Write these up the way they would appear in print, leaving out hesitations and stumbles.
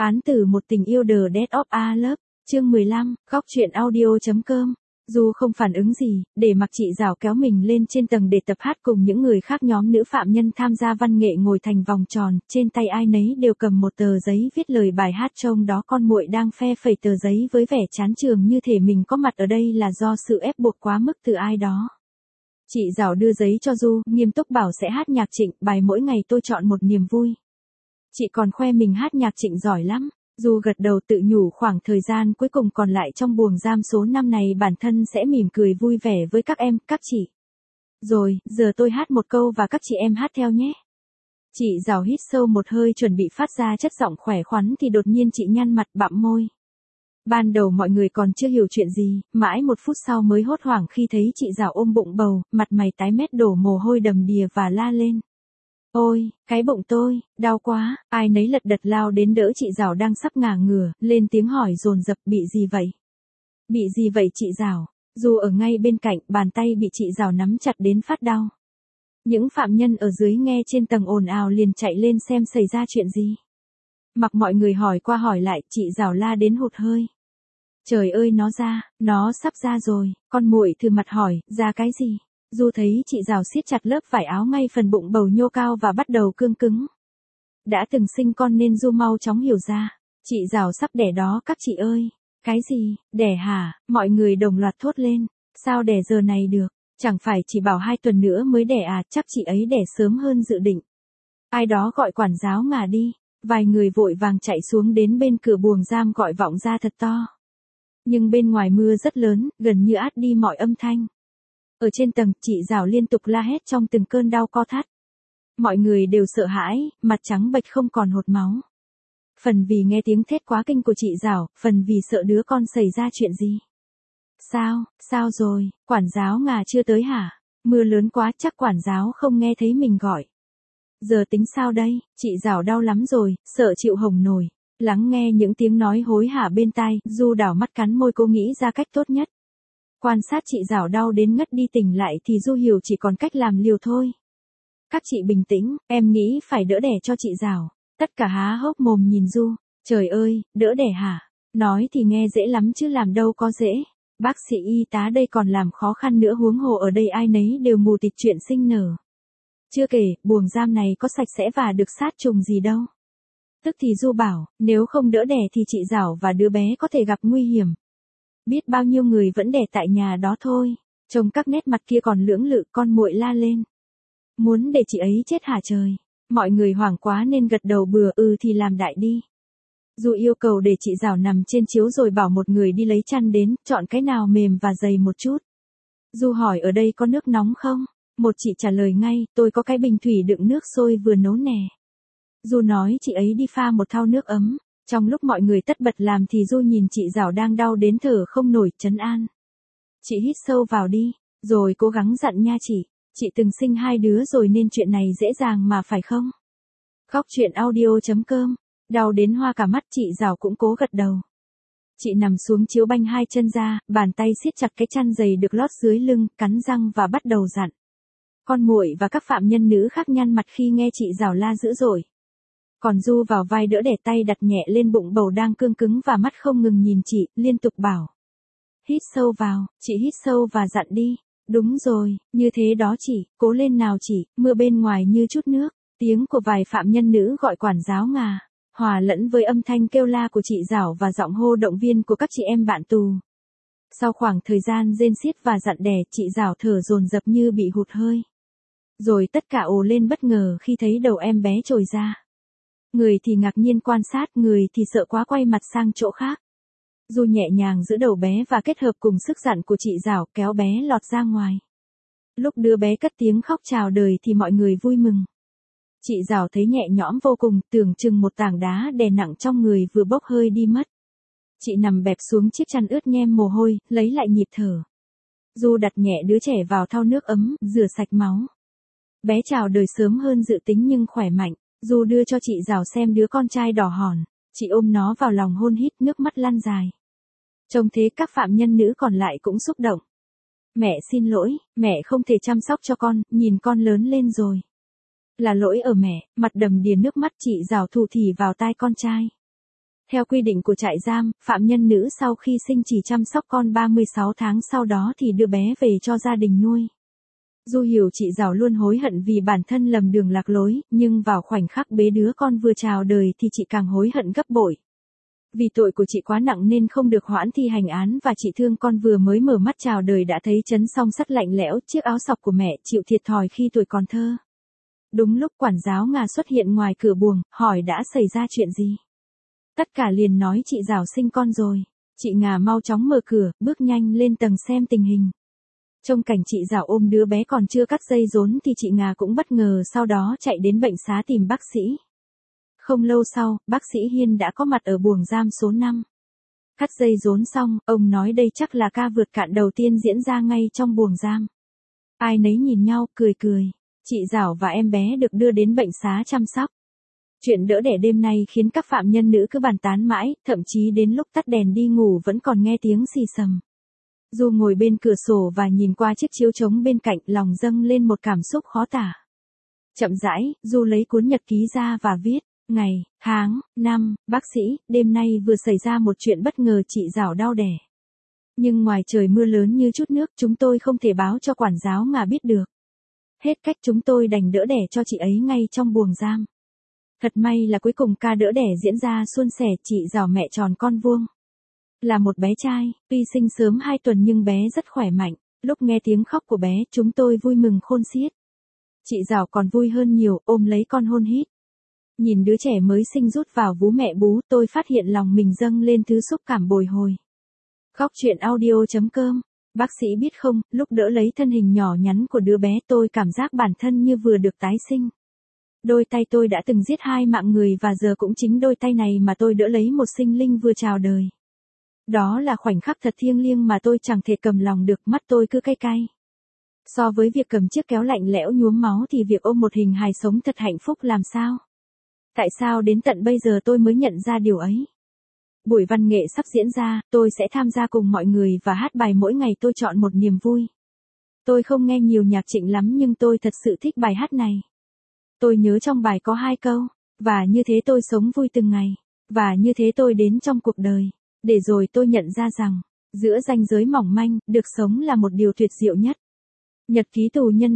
Án tử một tình yêu The Death of a Love, chương 15, góc truyện audio.com. Dù không phản ứng gì, để mặc chị Dảo kéo mình lên trên tầng để tập hát cùng những người khác. Nhóm nữ phạm nhân tham gia văn nghệ ngồi thành vòng tròn, trên tay ai nấy đều cầm một tờ giấy viết lời bài hát, trong đó con muội đang phe phẩy tờ giấy với vẻ chán chường, như thể mình có mặt ở đây là do sự ép buộc quá mức từ ai đó. Chị Dảo đưa giấy cho Du, nghiêm túc bảo sẽ hát nhạc Trịnh, bài Mỗi Ngày Tôi Chọn Một Niềm Vui. Chị còn khoe mình hát nhạc Trịnh giỏi lắm. Du gật đầu tự nhủ khoảng thời gian cuối cùng còn lại trong buồng giam số 5 này bản thân sẽ mỉm cười vui vẻ với các em, các chị. Rồi, giờ tôi hát một câu và các chị em hát theo nhé. Chị Dảo hít sâu một hơi chuẩn bị phát ra chất giọng khỏe khoắn thì đột nhiên chị nhăn mặt bặm môi. Ban đầu mọi người còn chưa hiểu chuyện gì, mãi một phút sau mới hốt hoảng khi thấy chị Dảo ôm bụng bầu, mặt mày tái mét đổ mồ hôi đầm đìa và la lên. Ôi, cái bụng tôi, đau quá. Ai nấy lật đật lao đến đỡ chị Dảo đang sắp ngả ngửa, lên tiếng hỏi dồn dập, bị gì vậy? Bị gì vậy chị Dảo? Du ở ngay bên cạnh, bàn tay bị chị Dảo nắm chặt đến phát đau. Những phạm nhân ở dưới nghe trên tầng ồn ào liền chạy lên xem xảy ra chuyện gì. Mặc mọi người hỏi qua hỏi lại, chị Dảo la đến hụt hơi. Trời ơi, nó sắp ra rồi. Con muội thử mặt hỏi, ra cái gì? Du thấy chị Dảo siết chặt lớp vải áo ngay phần bụng bầu nhô cao và bắt đầu cương cứng. Đã từng sinh con nên Du mau chóng hiểu ra. Chị Dảo sắp đẻ đó các chị ơi. Cái gì, đẻ hả? Mọi người đồng loạt thốt lên. Sao đẻ giờ này được? Chẳng phải chỉ bảo 2 tuần nữa mới đẻ à? Chắc chị ấy đẻ sớm hơn dự định. Ai đó gọi quản giáo ngả đi. Vài người vội vàng chạy xuống đến bên cửa buồng giam gọi vọng ra thật to. Nhưng bên ngoài mưa rất lớn, gần như át đi mọi âm thanh. Ở trên tầng, chị Dảo liên tục la hét trong từng cơn đau co thắt. Mọi người đều sợ hãi, mặt trắng bệch không còn hột máu. Phần vì nghe tiếng thét quá kinh của chị Dảo, phần vì sợ đứa con xảy ra chuyện gì. Sao rồi, quản giáo ngà chưa tới hả? Mưa lớn quá chắc quản giáo không nghe thấy mình gọi. Giờ tính sao đây, chị Dảo đau lắm rồi, sợ chịu hồng nổi. Lắng nghe những tiếng nói hối hả bên tai, Du đảo mắt cắn môi cố nghĩ ra cách tốt nhất. Quan sát chị Dảo đau đến ngất đi tỉnh lại thì Du hiểu chỉ còn cách làm liều thôi. Các chị bình tĩnh, em nghĩ phải đỡ đẻ cho chị Dảo. Tất cả há hốc mồm nhìn Du. Trời ơi, đỡ đẻ hả? Nói thì nghe dễ lắm chứ làm đâu có dễ. Bác sĩ y tá đây còn làm khó khăn nữa, huống hồ ở đây ai nấy đều mù tịt chuyện sinh nở. Chưa kể, buồng giam này có sạch sẽ và được sát trùng gì đâu. Tức thì Du bảo, nếu không đỡ đẻ thì chị Dảo và đứa bé có thể gặp nguy hiểm. Biết bao nhiêu người vẫn đẻ tại nhà đó thôi. Trông các nét mặt kia còn lưỡng lự, con muội la lên. Muốn để chị ấy chết hả trời? Mọi người hoảng quá nên gật đầu bừa, thì làm đại đi. Du yêu cầu để chị Dảo nằm trên chiếu rồi bảo một người đi lấy chăn đến, chọn cái nào mềm và dày một chút. Du hỏi ở đây có nước nóng không? Một chị trả lời ngay, tôi có cái bình thủy đựng nước sôi vừa nấu nè. Du nói chị ấy đi pha một thau nước ấm. Trong lúc mọi người tất bật làm thì Du nhìn chị Dảo đang đau đến thở không nổi, trấn an. Chị hít sâu vào đi, rồi cố gắng dặn nha chị từng sinh 2 đứa rồi nên chuyện này dễ dàng mà phải không? Góc truyện audio.com, đau đến hoa cả mắt chị Dảo cũng cố gật đầu. Chị nằm xuống chiếu banh 2 chân ra, bàn tay siết chặt cái chăn dày được lót dưới lưng, cắn răng và bắt đầu dặn. Con muội và các phạm nhân nữ khác nhăn mặt khi nghe chị Dảo la dữ dội. Còn Du vào vai đỡ đẻ, tay đặt nhẹ lên bụng bầu đang cương cứng và mắt không ngừng nhìn chị, liên tục bảo. Hít sâu vào, chị hít sâu và dặn đi. Đúng rồi, như thế đó chị, cố lên nào chị, mưa bên ngoài như chút nước. Tiếng của vài phạm nhân nữ gọi quản giáo ngà, hòa lẫn với âm thanh kêu la của chị Dảo và giọng hô động viên của các chị em bạn tù. Sau khoảng thời gian rên xiết và dặn đẻ, chị Dảo thở dồn dập như bị hụt hơi. Rồi tất cả ồ lên bất ngờ khi thấy đầu em bé trồi ra. Người thì ngạc nhiên quan sát, người thì sợ quá quay mặt sang chỗ khác. Du nhẹ nhàng giữ đầu bé và kết hợp cùng sức dặn của chị Dảo kéo bé lọt ra ngoài. Lúc đứa bé cất tiếng khóc chào đời thì mọi người vui mừng. Chị Dảo thấy nhẹ nhõm vô cùng, tưởng chừng một tảng đá đè nặng trong người vừa bốc hơi đi mất. Chị nằm bẹp xuống chiếc chăn ướt nhem mồ hôi, lấy lại nhịp thở. Du đặt nhẹ đứa trẻ vào thau nước ấm, rửa sạch máu. Bé chào đời sớm hơn dự tính nhưng khỏe mạnh. Du đưa cho chị Dảo xem đứa con trai đỏ hòn. Chị ôm nó vào lòng hôn hít, nước mắt lăn dài. Trông thế các phạm nhân nữ còn lại cũng xúc động. Mẹ xin lỗi, mẹ không thể chăm sóc cho con, nhìn con lớn lên rồi. Là lỗi ở mẹ, mặt đầm đìa nước mắt chị Dảo thủ thỉ vào tai con trai. Theo quy định của trại giam, phạm nhân nữ sau khi sinh chỉ chăm sóc con 36 tháng sau đó thì đưa bé về cho gia đình nuôi. Du hiểu chị Giảo luôn hối hận vì bản thân lầm đường lạc lối, nhưng vào khoảnh khắc bế đứa con vừa chào đời thì chị càng hối hận gấp bội. Vì tội của chị quá nặng nên không được hoãn thi hành án và chị thương con vừa mới mở mắt chào đời đã thấy chấn song sắt lạnh lẽo chiếc áo sọc của mẹ chịu thiệt thòi khi tuổi còn thơ. Đúng lúc quản giáo Nga xuất hiện ngoài cửa buồng, hỏi đã xảy ra chuyện gì. Tất cả liền nói chị Giảo sinh con rồi. Chị Nga mau chóng mở cửa, bước nhanh lên tầng xem tình hình. Trong cảnh chị Giảo ôm đứa bé còn chưa cắt dây rốn thì chị Nga cũng bất ngờ sau đó chạy đến bệnh xá tìm bác sĩ. Không lâu sau, bác sĩ Hiên đã có mặt ở buồng giam số 5. Cắt dây rốn xong, ông nói đây chắc là ca vượt cạn đầu tiên diễn ra ngay trong buồng giam. Ai nấy nhìn nhau, cười cười. Chị Giảo và em bé được đưa đến bệnh xá chăm sóc. Chuyện đỡ đẻ đêm nay khiến các phạm nhân nữ cứ bàn tán mãi, thậm chí đến lúc tắt đèn đi ngủ vẫn còn nghe tiếng xì xầm. Du ngồi bên cửa sổ và nhìn qua chiếc chiếu trống bên cạnh, lòng dâng lên một cảm xúc khó tả. Chậm rãi, Du lấy cuốn nhật ký ra và viết, ngày, tháng, năm, bác sĩ, đêm nay vừa xảy ra một chuyện bất ngờ chị Giảo đau đẻ. Nhưng ngoài trời mưa lớn như chút nước chúng tôi không thể báo cho quản giáo Nga biết được. Hết cách chúng tôi đành đỡ đẻ cho chị ấy ngay trong buồng giam. Thật may là cuối cùng ca đỡ đẻ diễn ra suôn sẻ, chị Giảo mẹ tròn con vuông. Là một bé trai, tuy sinh sớm 2 tuần nhưng bé rất khỏe mạnh, lúc nghe tiếng khóc của bé chúng tôi vui mừng khôn xiết. Chị Giảo còn vui hơn nhiều, ôm lấy con hôn hít. Nhìn đứa trẻ mới sinh rút vào vú mẹ bú tôi phát hiện lòng mình dâng lên thứ xúc cảm bồi hồi. Góc truyện audio.com. Bác sĩ biết không, lúc đỡ lấy thân hình nhỏ nhắn của đứa bé tôi cảm giác bản thân như vừa được tái sinh. Đôi tay tôi đã từng giết 2 mạng người và giờ cũng chính đôi tay này mà tôi đỡ lấy một sinh linh vừa chào đời. Đó là khoảnh khắc thật thiêng liêng mà tôi chẳng thể cầm lòng được, mắt tôi cứ cay cay. So với việc cầm chiếc kéo lạnh lẽo nhuốm máu thì việc ôm một hình hài sống thật hạnh phúc làm sao? Tại sao đến tận bây giờ tôi mới nhận ra điều ấy? Buổi văn nghệ sắp diễn ra, tôi sẽ tham gia cùng mọi người và hát bài Mỗi Ngày Tôi Chọn Một Niềm Vui. Tôi không nghe nhiều nhạc Trịnh lắm nhưng tôi thật sự thích bài hát này. Tôi nhớ trong bài có 2 câu, và như thế tôi sống vui từng ngày, và như thế tôi đến trong cuộc đời, để rồi tôi nhận ra rằng, giữa ranh giới mỏng manh, được sống là một điều tuyệt diệu nhất. Nhật ký tù nhân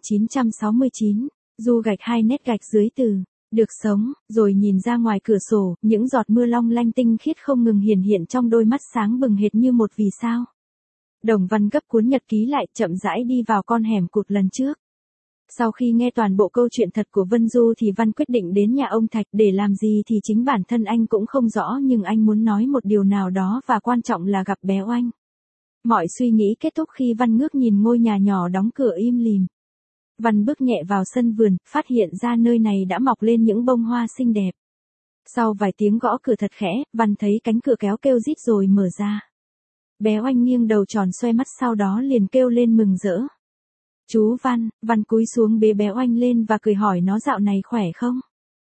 3969, Du gạch 2 nét gạch dưới từ được sống, rồi nhìn ra ngoài cửa sổ, những giọt mưa long lanh tinh khiết không ngừng hiển hiện trong đôi mắt sáng bừng hệt như một vì sao. Đồng Văn gấp cuốn nhật ký lại, chậm rãi đi vào con hẻm cụt lần trước. Sau khi nghe toàn bộ câu chuyện thật của Vân Du thì Văn quyết định đến nhà ông Thạch để làm gì thì chính bản thân anh cũng không rõ, nhưng anh muốn nói một điều nào đó và quan trọng là gặp bé Oanh. Mọi suy nghĩ kết thúc khi Văn ngước nhìn ngôi nhà nhỏ đóng cửa im lìm. Văn bước nhẹ vào sân vườn, phát hiện ra nơi này đã mọc lên những bông hoa xinh đẹp. Sau vài tiếng gõ cửa thật khẽ, Văn thấy cánh cửa kéo kêu rít rồi mở ra. Bé Oanh nghiêng đầu tròn xoe mắt sau đó liền kêu lên mừng rỡ. Chú Văn. Văn cúi xuống bế bé Oanh lên và cười hỏi nó dạo này khỏe không?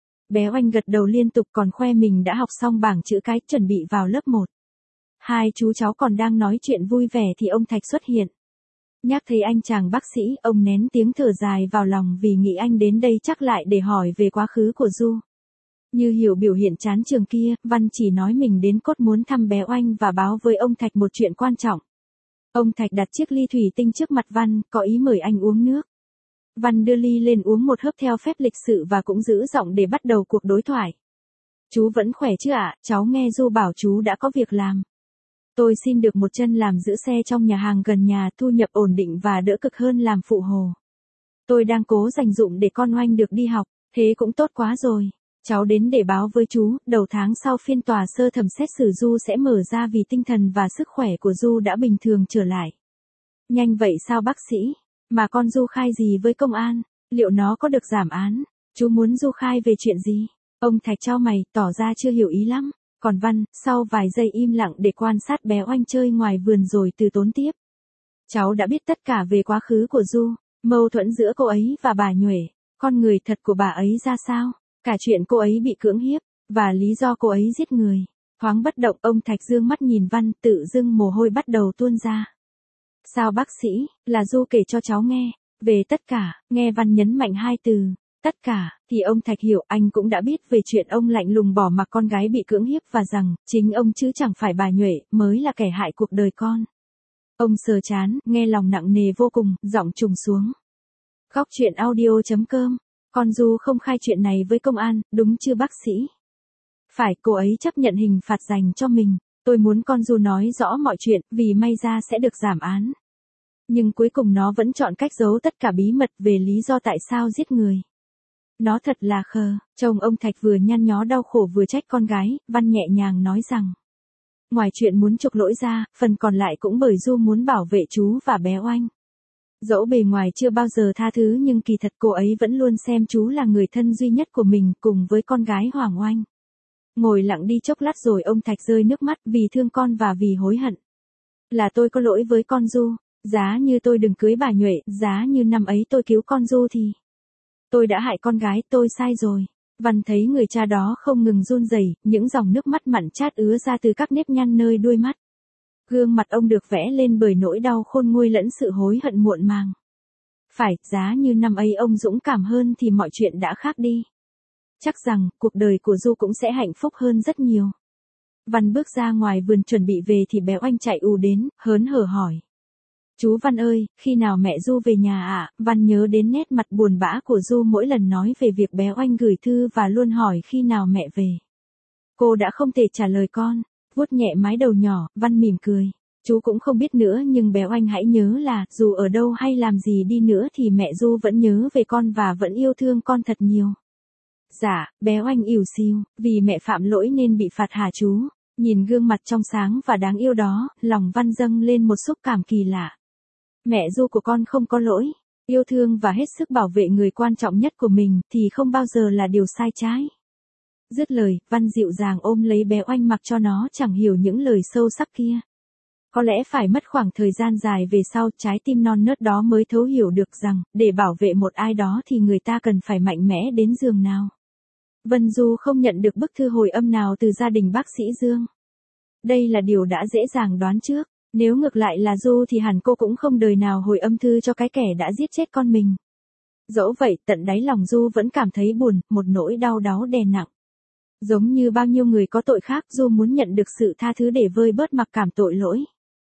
Bé Oanh gật đầu liên tục còn khoe mình đã học xong bảng chữ cái, chuẩn bị vào lớp 1. Hai chú cháu còn đang nói chuyện vui vẻ thì ông Thạch xuất hiện. Nhắc thấy anh chàng bác sĩ, ông nén tiếng thở dài vào lòng vì nghĩ anh đến đây chắc lại để hỏi về quá khứ của Du. Như hiểu biểu hiện chán trường kia, Văn chỉ nói mình đến cốt muốn thăm bé Oanh và báo với ông Thạch một chuyện quan trọng. Ông Thạch đặt chiếc ly thủy tinh trước mặt Văn, có ý mời anh uống nước. Văn đưa ly lên uống một hớp theo phép lịch sự và cũng giữ giọng để bắt đầu cuộc đối thoại. Chú vẫn khỏe chứ ạ? Cháu nghe Du bảo chú đã có việc làm. Tôi xin được một chân làm giữ xe trong nhà hàng gần nhà, thu nhập ổn định và đỡ cực hơn làm phụ hồ. Tôi đang cố dành dụm để con Oanh được đi học, thế cũng tốt quá rồi. Cháu đến để báo với chú, đầu tháng sau phiên tòa sơ thẩm xét xử Du sẽ mở ra vì tinh thần và sức khỏe của Du đã bình thường trở lại. Nhanh vậy sao bác sĩ? Mà con Du khai gì với công an? Liệu nó có được giảm án? Chú muốn Du khai về chuyện gì? Ông Thạch chau mày, tỏ ra chưa hiểu ý lắm. Còn Văn, sau vài giây im lặng để quan sát bé Oanh chơi ngoài vườn rồi từ tốn tiếp. Cháu đã biết tất cả về quá khứ của Du, mâu thuẫn giữa cô ấy và bà Nhuệ, con người thật của bà ấy ra sao, cả chuyện cô ấy bị cưỡng hiếp, và lý do cô ấy giết người. Thoáng bất động, ông Thạch dương mắt nhìn Văn, tự dưng mồ hôi bắt đầu tuôn ra. Sao bác sĩ, là Du kể cho cháu nghe, về tất cả, nghe Văn nhấn mạnh 2 từ. Tất cả, thì ông Thạch hiểu anh cũng đã biết về chuyện ông lạnh lùng bỏ mặc con gái bị cưỡng hiếp và rằng, chính ông chứ chẳng phải bà Nhuệ, mới là kẻ hại cuộc đời con. Ông sờ chán, nghe lòng nặng nề vô cùng, giọng trùng xuống. Góc truyện audio.com, con Du không khai chuyện này với công an, đúng chưa bác sĩ? Phải, cô ấy chấp nhận hình phạt dành cho mình. Tôi muốn con Du nói rõ mọi chuyện, vì may ra sẽ được giảm án. Nhưng cuối cùng nó vẫn chọn cách giấu tất cả bí mật về lý do tại sao giết người. Nó thật là khờ. Chồng ông Thạch vừa nhăn nhó đau khổ vừa trách con gái, Văn nhẹ nhàng nói rằng. Ngoài chuyện muốn chuộc lỗi ra, phần còn lại cũng bởi Du muốn bảo vệ chú và bé Oanh. Dẫu bề ngoài chưa bao giờ tha thứ nhưng kỳ thật cô ấy vẫn luôn xem chú là người thân duy nhất của mình cùng với con gái Hoàng Oanh. Ngồi lặng đi chốc lát rồi ông Thạch rơi nước mắt vì thương con và vì hối hận. Là tôi có lỗi với con Du, giá như tôi đừng cưới bà Nhuệ, giá như năm ấy tôi cứu con Du thì. Tôi đã hại con gái, tôi sai rồi. Văn thấy người cha đó không ngừng run rẩy, những dòng nước mắt mặn chát ứa ra từ các nếp nhăn nơi đuôi mắt. Gương mặt ông được vẽ lên bởi nỗi đau khôn nguôi lẫn sự hối hận muộn màng. Phải, giá như năm ấy ông dũng cảm hơn thì mọi chuyện đã khác đi. Chắc rằng, cuộc đời của Du cũng sẽ hạnh phúc hơn rất nhiều. Văn bước ra ngoài vườn chuẩn bị về thì bé Oanh chạy ù đến, hớn hở hỏi. Chú Văn ơi, khi nào mẹ Du về nhà ạ? Văn nhớ đến nét mặt buồn bã của Du mỗi lần nói về việc bé Oanh gửi thư và luôn hỏi khi nào mẹ về. Cô đã không thể trả lời con, vuốt nhẹ mái đầu nhỏ, Văn mỉm cười. Chú cũng không biết nữa nhưng bé Oanh hãy nhớ là dù ở đâu hay làm gì đi nữa thì mẹ Du vẫn nhớ về con và vẫn yêu thương con thật nhiều. Dạ, bé Oanh ỉu xìu, vì mẹ phạm lỗi nên bị phạt hả chú? Nhìn gương mặt trong sáng và đáng yêu đó, lòng Văn dâng lên một xúc cảm kỳ lạ. Mẹ Du của con không có lỗi, yêu thương và hết sức bảo vệ người quan trọng nhất của mình thì không bao giờ là điều sai trái. Dứt lời, Văn dịu dàng ôm lấy bé Oanh mặc cho nó chẳng hiểu những lời sâu sắc kia. Có lẽ phải mất khoảng thời gian dài về sau trái tim non nớt đó mới thấu hiểu được rằng, để bảo vệ một ai đó thì người ta cần phải mạnh mẽ đến giường nào. Vân Du không nhận được bức thư hồi âm nào từ gia đình bác sĩ Dương. Đây là điều đã dễ dàng đoán trước, nếu ngược lại là Du thì hẳn cô cũng không đời nào hồi âm thư cho cái kẻ đã giết chết con mình. Dẫu vậy, tận đáy lòng Du vẫn cảm thấy buồn, một nỗi đau đáu đè nặng. Giống như bao nhiêu người có tội khác, Du muốn nhận được sự tha thứ để vơi bớt mặc cảm tội lỗi.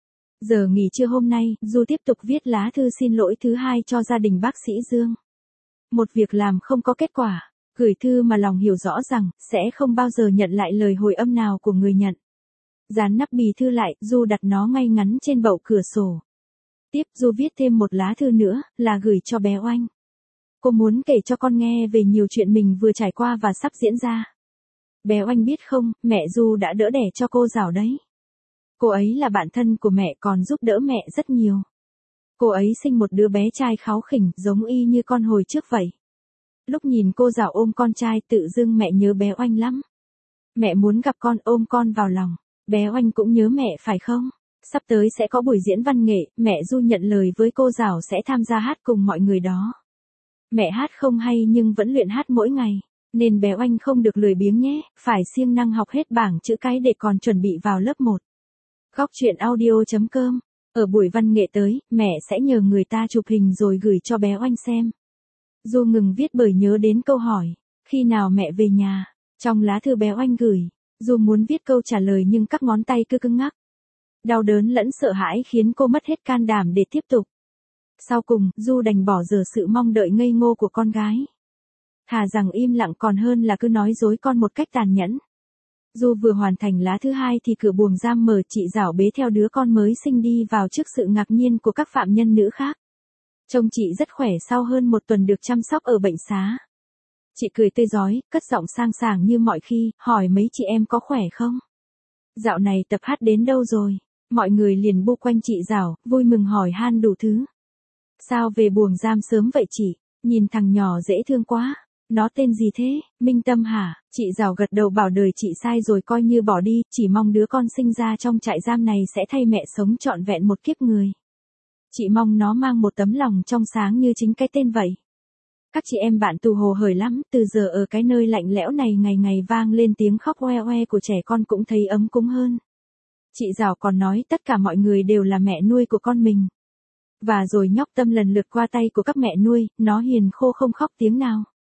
Giờ nghỉ trưa hôm nay, Du tiếp tục viết lá thư xin lỗi thứ hai cho gia đình bác sĩ Dương. Một việc làm không có kết quả, gửi thư mà lòng hiểu rõ rằng, sẽ không bao giờ nhận lại lời hồi âm nào của người nhận. Dán nắp bì thư lại, Du đặt nó ngay ngắn trên bậu cửa sổ. Tiếp, Du viết thêm một lá thư nữa, là gửi cho bé Oanh. Cô muốn kể cho con nghe về nhiều chuyện mình vừa trải qua và sắp diễn ra. Bé Oanh biết không, mẹ Du đã đỡ đẻ cho cô Giảo đấy. Cô ấy là bạn thân của mẹ còn giúp đỡ mẹ rất nhiều. Cô ấy sinh một đứa bé trai kháu khỉnh, giống y như con hồi trước vậy. Lúc nhìn cô Giảo ôm con trai tự dưng mẹ nhớ bé Oanh lắm. Mẹ muốn gặp con ôm con vào lòng. Bé Oanh cũng nhớ mẹ phải không? Sắp tới sẽ có buổi diễn văn nghệ, mẹ Du nhận lời với cô Giảo sẽ tham gia hát cùng mọi người đó. Mẹ hát không hay nhưng vẫn luyện hát mỗi ngày, nên bé Oanh không được lười biếng nhé, phải siêng năng học hết bảng chữ cái để còn chuẩn bị vào lớp 1. Góc truyện audio.com. Ở buổi văn nghệ tới, mẹ sẽ nhờ người ta chụp hình rồi gửi cho bé Oanh xem. Du ngừng viết bởi nhớ đến câu hỏi, khi nào mẹ về nhà? Trong lá thư bé Oanh gửi, Du muốn viết câu trả lời nhưng các ngón tay cứ cứng ngắc. Đau đớn lẫn sợ hãi khiến cô mất hết can đảm để tiếp tục. Sau cùng, Du đành bỏ dở sự mong đợi ngây ngô của con gái. Thà rằng im lặng còn hơn là cứ nói dối con một cách tàn nhẫn. Du vừa hoàn thành lá thứ hai thì cửa buồng giam mở, chị Giảo bế theo đứa con mới sinh đi vào trước sự ngạc nhiên của các phạm nhân nữ khác. Trông chị rất khỏe sau hơn một tuần được chăm sóc ở bệnh xá. Chị cười tươi rói, cất giọng sang sảng như mọi khi, hỏi mấy chị em có khỏe không? Dạo này tập hát đến đâu rồi? Mọi người liền bu quanh chị Giảo, vui mừng hỏi han đủ thứ. Sao về buồng giam sớm vậy chị? Nhìn thằng nhỏ dễ thương quá. Nó tên gì thế? Minh Tâm hả? Chị Giảo gật đầu bảo đời chị sai rồi coi như bỏ đi, chỉ mong đứa con sinh ra trong trại giam này sẽ thay mẹ sống trọn vẹn một kiếp người. Chị mong nó mang một tấm lòng trong sáng như chính cái tên vậy. Các chị em bạn tù hồ hởi lắm, từ giờ ở cái nơi lạnh lẽo này ngày ngày vang lên tiếng khóc oe oe của trẻ con cũng thấy ấm cúng hơn. Chị Giảo còn nói tất cả mọi người đều là mẹ nuôi của con mình. Và rồi nhóc Tâm lần lượt qua tay của các mẹ nuôi, nó hiền khô không khóc tiếng nào.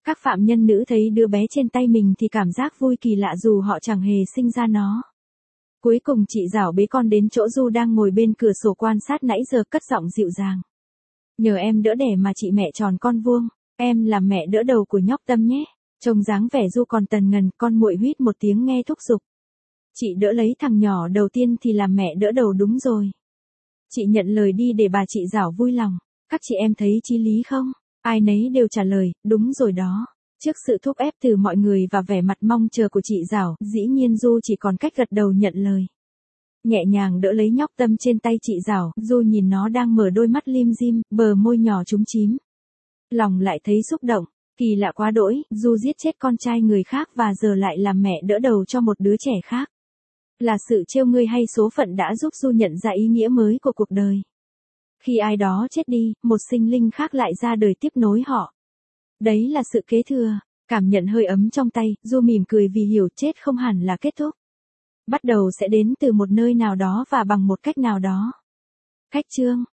Các phạm nhân nữ thấy đứa bé trên tay mình thì cảm giác vui kỳ lạ dù họ chẳng hề sinh ra nó. Cuối cùng chị Giảo bế con đến chỗ Du đang ngồi bên cửa sổ quan sát nãy giờ, cất giọng dịu dàng. Nhờ em đỡ đẻ mà chị mẹ tròn con vuông, em làm mẹ đỡ đầu của nhóc Tâm nhé. Trông dáng vẻ Du còn tần ngần, con muội huýt một tiếng nghe thúc giục. Chị đỡ lấy thằng nhỏ đầu tiên thì làm mẹ đỡ đầu đúng rồi. Chị nhận lời đi để bà chị Giảo vui lòng. Các chị em thấy chí lý không? Ai nấy đều trả lời, đúng rồi đó. Trước sự thúc ép từ mọi người và vẻ mặt mong chờ của chị Giảo, dĩ nhiên Du chỉ còn cách gật đầu nhận lời. Nhẹ nhàng đỡ lấy nhóc Tâm trên tay chị Giảo, Du nhìn nó đang mở đôi mắt lim dim, bờ môi nhỏ chúm chím. Lòng lại thấy xúc động, kỳ lạ quá đỗi, Du giết chết con trai người khác và giờ lại làm mẹ đỡ đầu cho một đứa trẻ khác. Là sự trêu ngươi hay số phận đã giúp Du nhận ra ý nghĩa mới của cuộc đời. Khi ai đó chết đi, một sinh linh khác lại ra đời tiếp nối họ. Đấy là sự kế thừa. Cảm nhận hơi ấm trong tay, Du mỉm cười vì hiểu chết không hẳn là kết thúc. Bắt đầu sẽ đến từ một nơi nào đó và bằng một cách nào đó. Khách chương.